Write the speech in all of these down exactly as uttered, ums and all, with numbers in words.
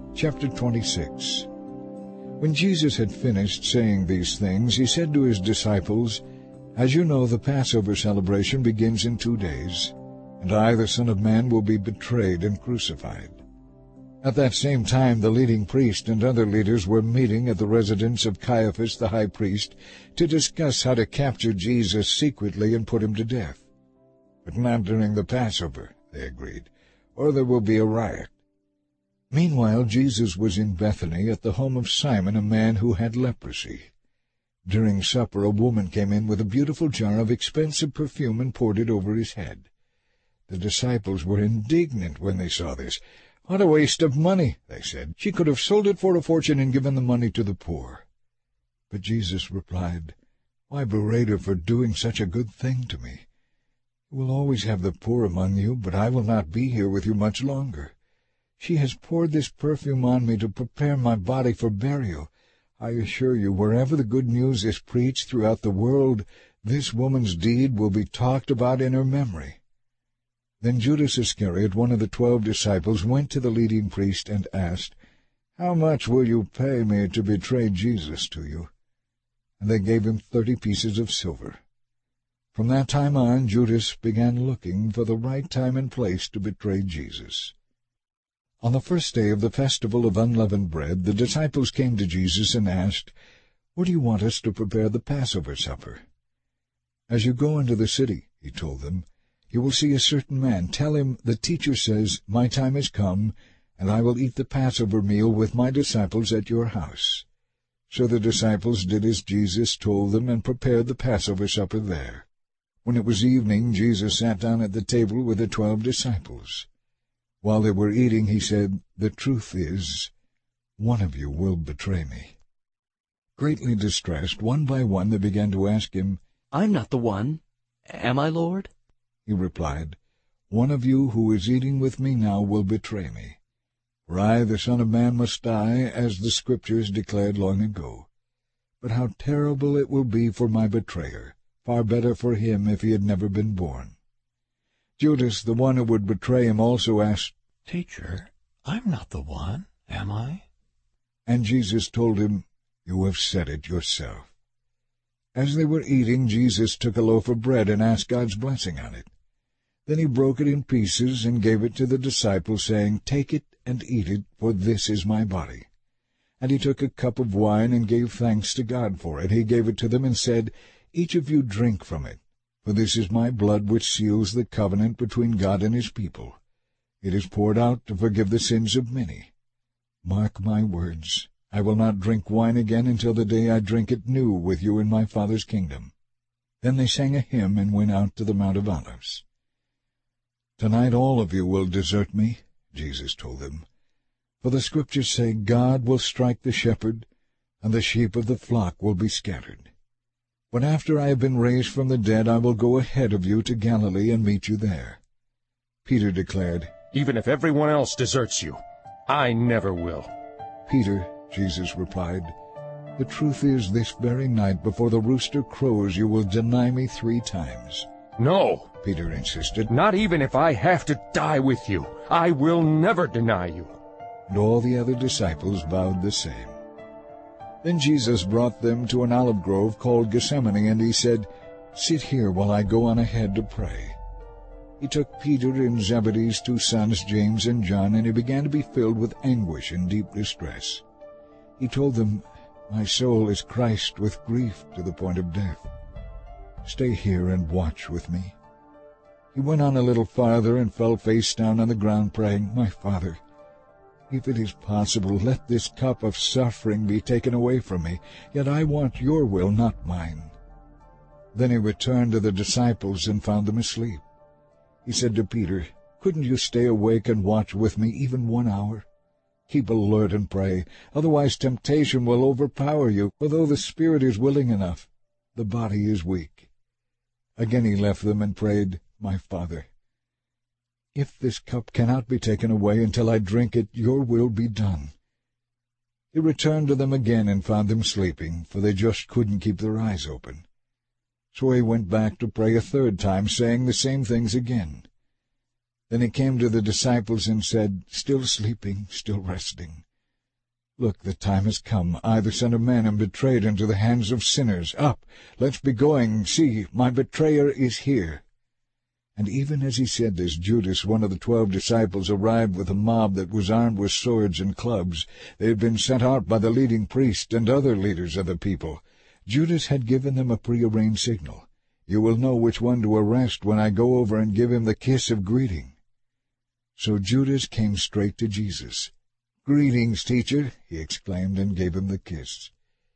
Chapter twenty-six. When Jesus had finished saying these things, he said to his disciples, "As you know, the Passover celebration begins in two days, and I, the Son of Man, will be betrayed and crucified." At that same time the leading priest and other leaders were meeting at the residence of Caiaphas the high priest to discuss how to capture Jesus secretly and put him to death. "But not during the Passover," they agreed, "or there will be a riot." Meanwhile Jesus was in Bethany at the home of Simon, a man who had leprosy. During supper a woman came in with a beautiful jar of expensive perfume and poured it over his head. The disciples were indignant when they saw this. "What a waste of money," they said. "She could have sold it for a fortune and given the money to the poor." But Jesus replied, "Why berate her for doing such a good thing to me? You will always have the poor among you, but I will not be here with you much longer. She has poured this perfume on me to prepare my body for burial. I assure you, wherever the good news is preached throughout the world, this woman's deed will be talked about in her memory." Then Judas Iscariot, one of the twelve disciples, went to the leading priest and asked, "How much will you pay me to betray Jesus to you?" And they gave him thirty pieces of silver. From that time on, Judas began looking for the right time and place to betray Jesus. On the first day of the festival of unleavened bread, the disciples came to Jesus and asked, "Where do you want us to prepare the Passover supper?" "As you go into the city," he told them, "you will see a certain man. Tell him, 'The teacher says, my time has come, and I will eat the Passover meal with my disciples at your house.'" So the disciples did as Jesus told them and prepared the Passover supper there. When it was evening, Jesus sat down at the table with the twelve disciples. While they were eating, he said, "The truth is, one of you will betray me." Greatly distressed, one by one they began to ask him, "I'm not the one. Am I, Lord?" He replied, "One of you who is eating with me now will betray me. For I, the Son of Man, must die, as the Scriptures declared long ago. But how terrible it will be for my betrayer! Far better for him if he had never been born." Judas, the one who would betray him, also asked, "Teacher, I'm not the one, am I?" And Jesus told him, "You have said it yourself." As they were eating, Jesus took a loaf of bread and asked God's blessing on it. Then he broke it in pieces and gave it to the disciples, saying, "Take it and eat it, for this is my body." And he took a cup of wine and gave thanks to God for it. He gave it to them and said, "Each of you drink from it, for this is my blood which seals the covenant between God and his people. It is poured out to forgive the sins of many. Mark my words, I will not drink wine again until the day I drink it new with you in my Father's kingdom." Then they sang a hymn and went out to the Mount of Olives. "Tonight all of you will desert me," Jesus told them. "For the Scriptures say, God will strike the shepherd, and the sheep of the flock will be scattered. But after I have been raised from the dead, I will go ahead of you to Galilee and meet you there." Peter declared, "Even if everyone else deserts you, I never will." "Peter," Jesus replied, "the truth is, this very night before the rooster crows, you will deny me three times." "No," Peter insisted. "Not even if I have to die with you. I will never deny you." And all the other disciples vowed the same. Then Jesus brought them to an olive grove called Gethsemane, and he said, "Sit here while I go on ahead to pray." He took Peter and Zebedee's two sons, James and John, and he began to be filled with anguish and deep distress. He told them, "My soul is crushed with grief to the point of death. Stay here and watch with me." He went on a little farther and fell face down on the ground, praying, "My Father, if it is possible, let this cup of suffering be taken away from me, yet I want your will, not mine." Then he returned to the disciples and found them asleep. He said to Peter, "Couldn't you stay awake and watch with me even one hour? Keep alert and pray, otherwise temptation will overpower you, for though the spirit is willing enough, the body is weak." Again he left them and prayed, "My Father, if this cup cannot be taken away until I drink it, your will be done." He returned to them again and found them sleeping, for they just couldn't keep their eyes open. So he went back to pray a third time, saying the same things again. Then he came to the disciples and said, "Still sleeping, still resting. Look, the time has come. I, the Son of Man, am betrayed into the hands of sinners. Up, let's be going. See, my betrayer is here." And even as he said this, Judas, one of the twelve disciples, arrived with a mob that was armed with swords and clubs. They had been sent out by the leading priest and other leaders of the people. Judas had given them a prearranged signal. "You will know which one to arrest when I go over and give him the kiss of greeting." So Judas came straight to Jesus. "Greetings, teacher," he exclaimed, and gave him the kiss.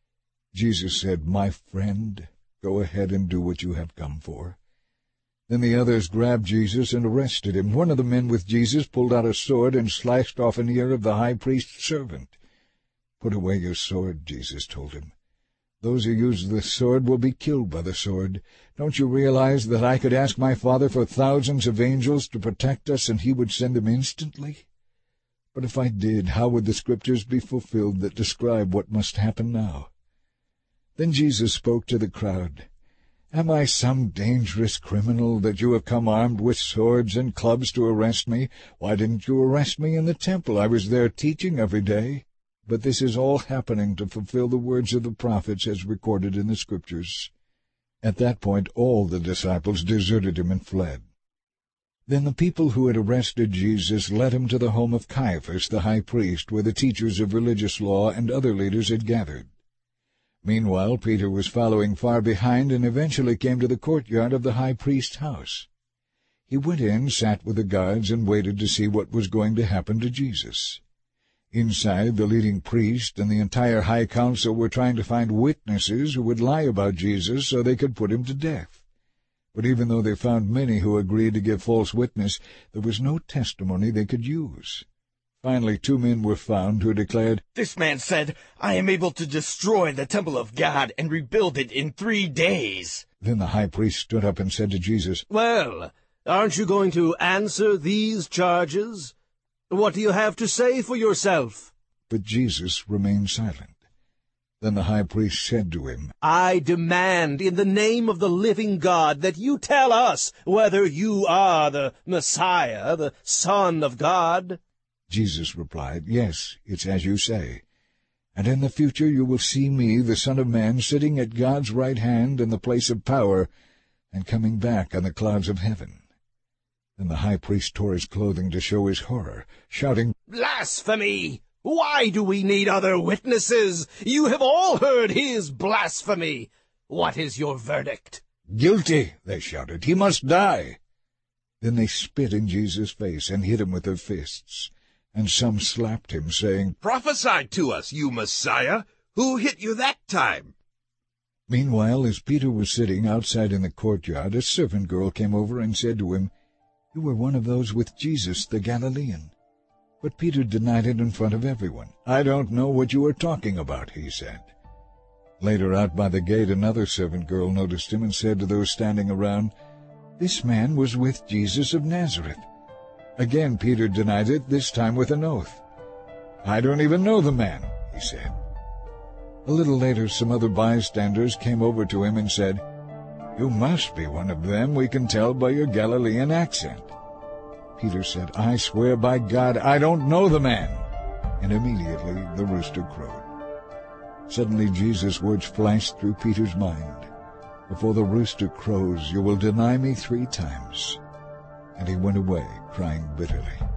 Jesus said, "My friend, go ahead and do what you have come for." Then the others grabbed Jesus and arrested him. One of the men with Jesus pulled out a sword and slashed off an ear of the high priest's servant. "Put away your sword," Jesus told him. "Those who use the sword will be killed by the sword. Don't you realize that I could ask my Father for thousands of angels to protect us, and he would send them instantly? But if I did, how would the Scriptures be fulfilled that describe what must happen now?" Then Jesus spoke to the crowd. "Am I some dangerous criminal that you have come armed with swords and clubs to arrest me? Why didn't you arrest me in the temple? I was there teaching every day. But this is all happening to fulfill the words of the prophets as recorded in the Scriptures." At that point all the disciples deserted him and fled. Then the people who had arrested Jesus led him to the home of Caiaphas the high priest, where the teachers of religious law and other leaders had gathered. Meanwhile, Peter was following far behind and eventually came to the courtyard of the high priest's house. He went in, sat with the guards, and waited to see what was going to happen to Jesus. Inside, the leading priest and the entire high council were trying to find witnesses who would lie about Jesus so they could put him to death. But even though they found many who agreed to give false witness, there was no testimony they could use. Finally, two men were found who declared, "This man said, 'I am able to destroy the temple of God and rebuild it in three days.'" Then the high priest stood up and said to Jesus, "Well, aren't you going to answer these charges? What do you have to say for yourself?" But Jesus remained silent. Then the high priest said to him, "I demand in the name of the living God that you tell us whether you are the Messiah, the Son of God." Jesus replied, "Yes, it's as you say. And in the future you will see me, the Son of Man, sitting at God's right hand in the place of power, and coming back on the clouds of heaven." Then the high priest tore his clothing to show his horror, shouting, "Blasphemy! Why do we need other witnesses? You have all heard his blasphemy. What is your verdict?" "Guilty," they shouted. "He must die." Then they spit in Jesus' face and hit him with their fists. And some slapped him, saying, "Prophesy to us, you Messiah! Who hit you that time?" Meanwhile, as Peter was sitting outside in the courtyard, a servant girl came over and said to him, "You were one of those with Jesus the Galilean." But Peter denied it in front of everyone. "I don't know what you are talking about," he said. Later, out by the gate, another servant girl noticed him and said to those standing around, "This man was with Jesus of Nazareth." Again Peter denied it, this time with an oath. "I don't even know the man," he said. A little later some other bystanders came over to him and said, "You must be one of them. We can tell by your Galilean accent." Peter said, "I swear by God, I don't know the man." And immediately the rooster crowed. Suddenly Jesus' words flashed through Peter's mind. "Before the rooster crows, you will deny me three times." And he went away, crying bitterly.